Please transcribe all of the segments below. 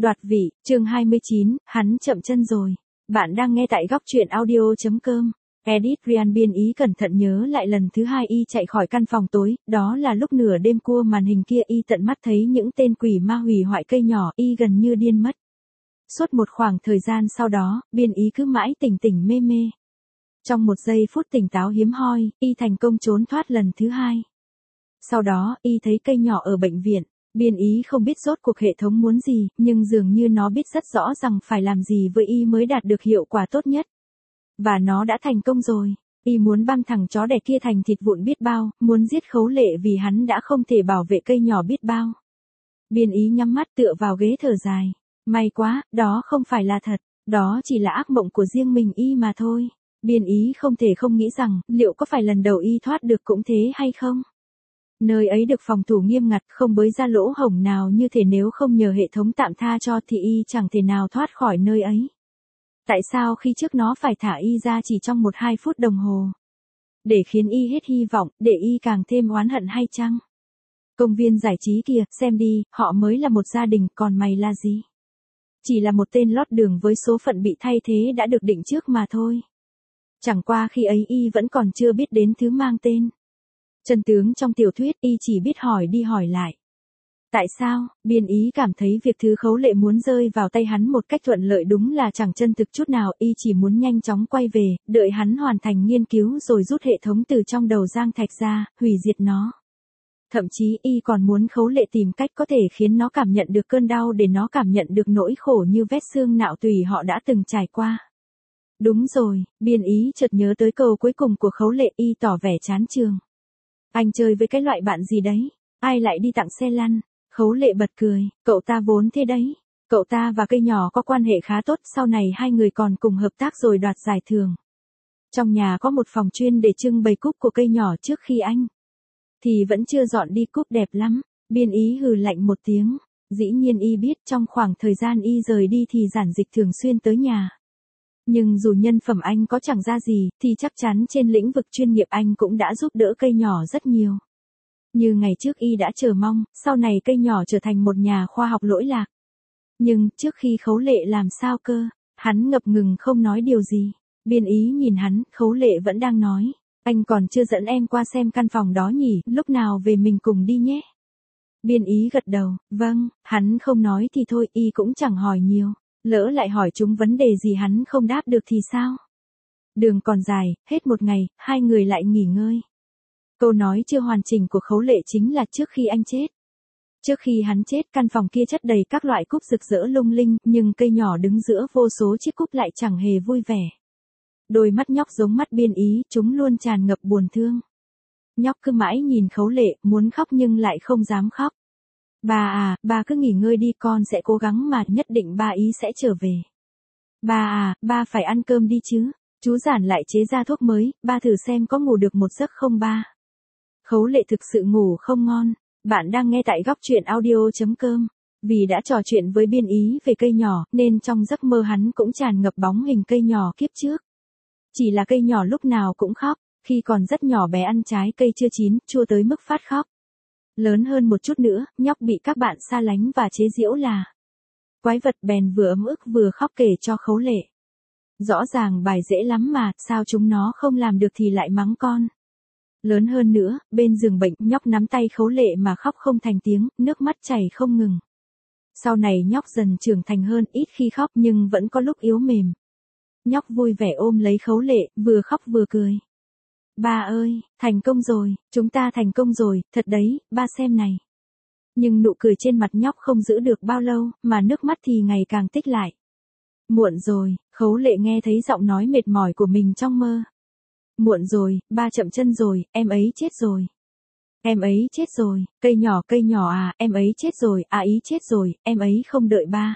Đoạt vị, chương 29, hắn chậm chân rồi. Bạn đang nghe tại góc truyện audio.com. Edit Ryan biên ý cẩn thận nhớ lại lần thứ hai y chạy khỏi căn phòng tối, đó là lúc nửa đêm cua màn hình kia y tận mắt thấy những tên quỷ ma hủy hoại cây nhỏ, y gần như điên mất. Suốt một khoảng thời gian sau đó, biên ý cứ mãi tỉnh tỉnh mê mê. Trong một giây phút tỉnh táo hiếm hoi, y thành công trốn thoát lần thứ hai. Sau đó, y thấy cây nhỏ ở bệnh viện. Biên ý không biết rốt cuộc hệ thống muốn gì, nhưng dường như nó biết rất rõ rằng phải làm gì với y mới đạt được hiệu quả tốt nhất. Và nó đã thành công rồi. Y muốn băm thằng chó đẻ kia thành thịt vụn biết bao, muốn giết Khấu Lệ vì hắn đã không thể bảo vệ cây nhỏ biết bao. Biên ý nhắm mắt tựa vào ghế thở dài. May quá, đó không phải là thật, đó chỉ là ác mộng của riêng mình y mà thôi. Biên ý không thể không nghĩ rằng, liệu có phải lần đầu y thoát được cũng thế hay không? Nơi ấy được phòng thủ nghiêm ngặt, không bới ra lỗ hổng nào, như thể nếu không nhờ hệ thống tạm tha cho thì y chẳng thể nào thoát khỏi nơi ấy. Tại sao khi trước nó phải thả y ra chỉ trong 1-2 phút đồng hồ? Để khiến y hết hy vọng, để y càng thêm oán hận hay chăng? Công viên giải trí kìa, xem đi, họ mới là một gia đình, còn mày là gì? Chỉ là một tên lót đường với số phận bị thay thế đã được định trước mà thôi. Chẳng qua khi ấy y vẫn còn chưa biết đến thứ mang tên chân tướng trong tiểu thuyết, y chỉ biết hỏi đi hỏi lại. Tại sao? Biên ý cảm thấy việc thứ Khấu Lệ muốn rơi vào tay hắn một cách thuận lợi đúng là chẳng chân thực chút nào, y chỉ muốn nhanh chóng quay về, đợi hắn hoàn thành nghiên cứu rồi rút hệ thống từ trong đầu Giang Thạch ra, hủy diệt nó. Thậm chí y còn muốn Khấu Lệ tìm cách có thể khiến nó cảm nhận được cơn đau để nó cảm nhận được nỗi khổ như vết xương nạo tùy họ đã từng trải qua. Đúng rồi, biên ý chợt nhớ tới câu cuối cùng của Khấu Lệ, y tỏ vẻ chán chường. Anh chơi với cái loại bạn gì đấy? Ai lại đi tặng xe lăn? Khấu Lệ bật cười, cậu ta vốn thế đấy. Cậu ta và cây nhỏ có quan hệ khá tốt, sau này hai người còn cùng hợp tác rồi đoạt giải thưởng. Trong nhà có một phòng chuyên để trưng bày cúp của cây nhỏ, trước khi anh thì vẫn chưa dọn đi cúp đẹp lắm. Biên ý hừ lạnh một tiếng. Dĩ nhiên y biết trong khoảng thời gian y rời đi thì Giản Dịch thường xuyên tới nhà. Nhưng dù nhân phẩm anh có chẳng ra gì, thì chắc chắn trên lĩnh vực chuyên nghiệp anh cũng đã giúp đỡ cây nhỏ rất nhiều. Như ngày trước y đã chờ mong, sau này cây nhỏ trở thành một nhà khoa học lỗi lạc. Nhưng, trước khi Khấu Lệ làm sao cơ? Hắn ngập ngừng không nói điều gì. Biên ý nhìn hắn, Khấu Lệ vẫn đang nói. Anh còn chưa dẫn em qua xem căn phòng đó nhỉ, lúc nào về mình cùng đi nhé. Biên ý gật đầu, vâng, hắn không nói thì thôi, y cũng chẳng hỏi nhiều. Lỡ lại hỏi chúng vấn đề gì hắn không đáp được thì sao? Đường còn dài, hết một ngày, hai người lại nghỉ ngơi. Câu nói chưa hoàn chỉnh của Khấu Lệ chính là trước khi anh chết. Trước khi hắn chết, căn phòng kia chất đầy các loại cúp rực rỡ lung linh, nhưng cây nhỏ đứng giữa vô số chiếc cúp lại chẳng hề vui vẻ. Đôi mắt nhóc giống mắt biên ý, chúng luôn tràn ngập buồn thương. Nhóc cứ mãi nhìn Khấu Lệ, muốn khóc nhưng lại không dám khóc. Bà à, bà cứ nghỉ ngơi đi, con sẽ cố gắng mà, nhất định ba ý sẽ trở về. Bà à, ba phải ăn cơm đi chứ. Chú Giản lại chế ra thuốc mới, ba thử xem có ngủ được một giấc không ba. Khấu Lệ thực sự ngủ không ngon. Bạn đang nghe tại góc truyện audio.com. Vì đã trò chuyện với biên ý về cây nhỏ, nên trong giấc mơ hắn cũng tràn ngập bóng hình cây nhỏ kiếp trước. Chỉ là cây nhỏ lúc nào cũng khóc, khi còn rất nhỏ bé ăn trái cây chưa chín, chua tới mức phát khóc. Lớn hơn một chút nữa, nhóc bị các bạn xa lánh và chế giễu là quái vật, bèn vừa ấm ức vừa khóc kể cho Khấu Lệ. Rõ ràng bài dễ lắm mà, sao chúng nó không làm được thì lại mắng con. Lớn hơn nữa, bên giường bệnh, nhóc nắm tay Khấu Lệ mà khóc không thành tiếng, nước mắt chảy không ngừng. Sau này nhóc dần trưởng thành hơn, ít khi khóc nhưng vẫn có lúc yếu mềm. Nhóc vui vẻ ôm lấy Khấu Lệ, vừa khóc vừa cười. Ba ơi, thành công rồi, chúng ta thành công rồi, thật đấy, ba xem này. Nhưng nụ cười trên mặt nhóc không giữ được bao lâu, mà nước mắt thì ngày càng tích lại. Muộn rồi, Khấu Lệ nghe thấy giọng nói mệt mỏi của mình trong mơ. Muộn rồi, ba chậm chân rồi, em ấy chết rồi. Em ấy chết rồi, cây nhỏ à, em ấy chết rồi, à ý chết rồi, em ấy không đợi ba.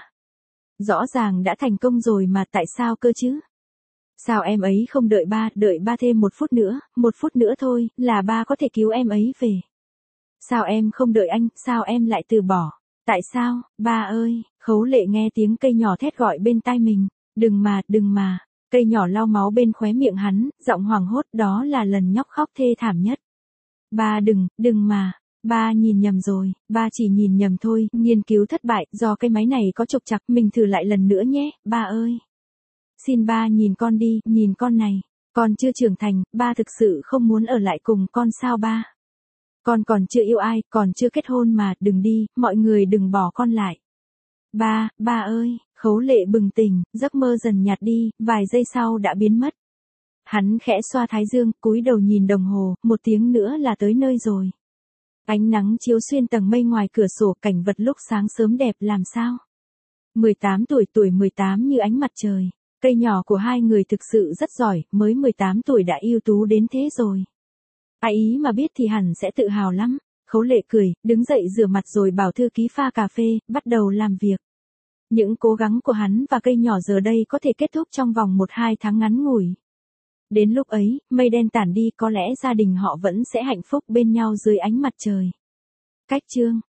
Rõ ràng đã thành công rồi mà, tại sao cơ chứ? Sao em ấy không đợi ba thêm một phút nữa thôi, là ba có thể cứu em ấy về. Sao em không đợi anh, sao em lại từ bỏ? Tại sao, ba ơi? Khấu Lệ nghe tiếng cây nhỏ thét gọi bên tai mình. Đừng mà. Cây nhỏ lau máu bên khóe miệng hắn, giọng hoảng hốt, đó là lần nhóc khóc thê thảm nhất. Ba đừng mà. ba nhìn nhầm rồi, ba chỉ nhìn nhầm thôi, nghiên cứu thất bại, do cái máy này có trục trặc, mình thử lại lần nữa nhé, ba ơi. Xin ba nhìn con đi, nhìn con này, con chưa trưởng thành, ba thực sự không muốn ở lại cùng con sao ba. Con còn chưa yêu ai, còn chưa kết hôn mà, đừng đi, mọi người đừng bỏ con lại. Ba ơi, Khấu Lệ bừng tỉnh, giấc mơ dần nhạt đi, vài giây sau đã biến mất. Hắn khẽ xoa thái dương, cúi đầu nhìn đồng hồ, 1 tiếng nữa là tới nơi rồi. Ánh nắng chiếu xuyên tầng mây ngoài cửa sổ, cảnh vật lúc sáng sớm đẹp làm sao. 18 tuổi 18 như ánh mặt trời. Cây nhỏ của hai người thực sự rất giỏi, mới 18 tuổi đã ưu tú đến thế rồi. Ai ý mà biết thì hẳn sẽ tự hào lắm. Khấu Lệ cười, đứng dậy rửa mặt rồi bảo thư ký pha cà phê, bắt đầu làm việc. Những cố gắng của hắn và cây nhỏ giờ đây có thể kết thúc trong vòng 1-2 tháng ngắn ngủi. Đến lúc ấy, mây đen tản đi, có lẽ gia đình họ vẫn sẽ hạnh phúc bên nhau dưới ánh mặt trời. Cách chương